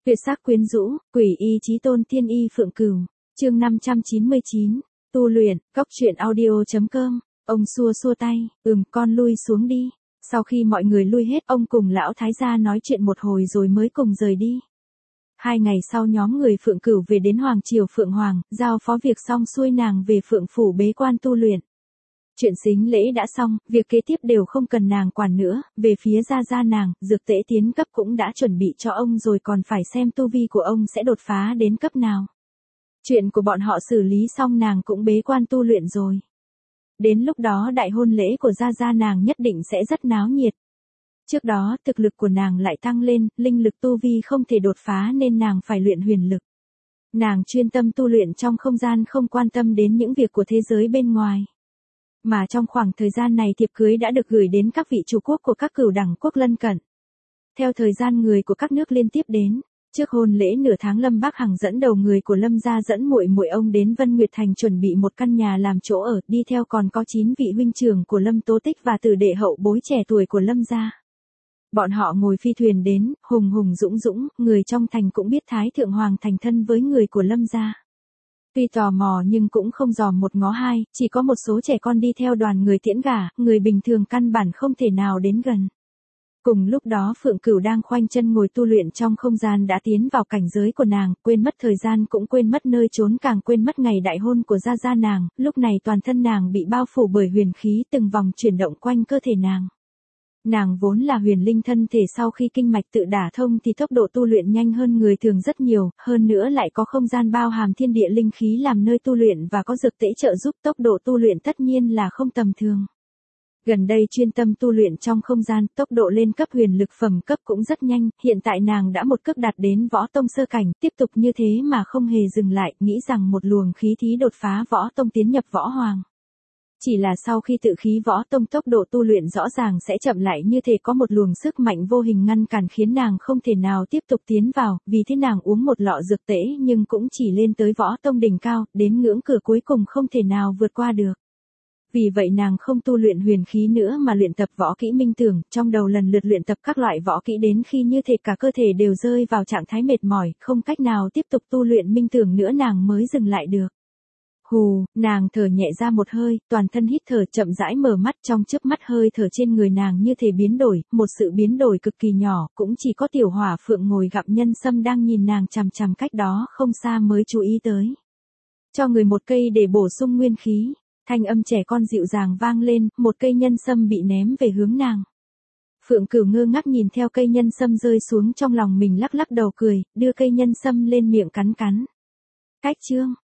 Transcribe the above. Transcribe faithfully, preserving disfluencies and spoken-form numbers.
Tuyệt sắc quyến rũ, quỷ y chí tôn tiên y phượng cửu. Chương năm trăm chín mươi chín. Tu luyện, cốc truyện audio chấm com. Ông xua xua tay, "Ừm, con lui xuống đi." Sau khi mọi người lui hết, ông cùng lão thái gia nói chuyện một hồi rồi mới cùng rời đi. Hai ngày sau nhóm người Phượng Cửu về đến Hoàng Triều Phượng Hoàng, giao phó việc xong xuôi nàng về Phượng Phủ bế quan tu luyện. Chuyện sính lễ đã xong, việc kế tiếp đều không cần nàng quản nữa, về phía gia gia nàng, dược tễ tiến cấp cũng đã chuẩn bị cho ông rồi, còn phải xem tu vi của ông sẽ đột phá đến cấp nào. Chuyện của bọn họ xử lý xong, nàng cũng bế quan tu luyện rồi. Đến lúc đó đại hôn lễ của gia gia nàng nhất định sẽ rất náo nhiệt. Trước đó, thực lực của nàng lại tăng lên, linh lực tu vi không thể đột phá nên nàng phải luyện huyền lực. Nàng chuyên tâm tu luyện trong không gian, không quan tâm đến những việc của thế giới bên ngoài. Mà trong khoảng thời gian này, thiệp cưới đã được gửi đến các vị chủ quốc của các cửu đẳng quốc lân cận. Theo thời gian, người của các nước liên tiếp đến. Trước hôn lễ nửa tháng, Lâm Bắc Hằng dẫn đầu người của Lâm gia dẫn muội muội ông đến Vân Nguyệt Thành chuẩn bị một căn nhà làm chỗ ở, đi theo còn có chín vị huynh trưởng của Lâm Tố Tích và tử đệ hậu bối trẻ tuổi của Lâm gia. Bọn họ ngồi phi thuyền đến, hùng hùng dũng dũng, người trong thành cũng biết Thái Thượng Hoàng thành thân với người của Lâm gia. Tuy tò mò nhưng cũng không dòm một ngó hai, chỉ có một số trẻ con đi theo đoàn người tiễn gả, người bình thường căn bản không thể nào đến gần. Cùng lúc đó Phượng Cửu đang khoanh chân ngồi tu luyện trong không gian đã tiến vào cảnh giới của nàng, quên mất thời gian cũng quên mất nơi trốn, càng quên mất ngày đại hôn của gia gia nàng, lúc này toàn thân nàng bị bao phủ bởi huyền khí, từng vòng chuyển động quanh cơ thể nàng. Nàng vốn là huyền linh thân thể, sau khi kinh mạch tự đả thông thì tốc độ tu luyện nhanh hơn người thường rất nhiều, hơn nữa lại có không gian bao hàm thiên địa linh khí làm nơi tu luyện và có dược tễ trợ giúp, tốc độ tu luyện tất nhiên là không tầm thường. Gần đây chuyên tâm tu luyện trong không gian, tốc độ lên cấp huyền lực phẩm cấp cũng rất nhanh, hiện tại nàng đã một cước đạt đến võ tông sơ cảnh, tiếp tục như thế mà không hề dừng lại, nghĩ rằng một luồng khí thí đột phá võ tông tiến nhập võ hoàng. Chỉ là sau khi tự khí võ tông, tốc độ tu luyện rõ ràng sẽ chậm lại, như thể có một luồng sức mạnh vô hình ngăn cản khiến nàng không thể nào tiếp tục tiến vào, vì thế nàng uống một lọ dược tễ nhưng cũng chỉ lên tới võ tông đỉnh cao, đến ngưỡng cửa cuối cùng không thể nào vượt qua được. Vì vậy nàng không tu luyện huyền khí nữa mà luyện tập võ kỹ minh tưởng, trong đầu lần lượt luyện tập các loại võ kỹ đến khi như thể cả cơ thể đều rơi vào trạng thái mệt mỏi, không cách nào tiếp tục tu luyện minh tưởng nữa, nàng mới dừng lại được. Hù, nàng thở nhẹ ra một hơi, toàn thân hít thở, chậm rãi mở mắt, trong chớp mắt hơi thở trên người nàng như thể biến đổi, một sự biến đổi cực kỳ nhỏ, cũng chỉ có Tiểu Hỏa Phượng ngồi gặp nhân sâm đang nhìn nàng chằm chằm cách đó không xa mới chú ý tới. Cho người một cây để bổ sung nguyên khí. Thanh âm trẻ con dịu dàng vang lên, một cây nhân sâm bị ném về hướng nàng. Phượng Cửu ngơ ngác nhìn theo cây nhân sâm rơi xuống, trong lòng mình lắc lắc đầu cười, đưa cây nhân sâm lên miệng cắn cắn. Cách chương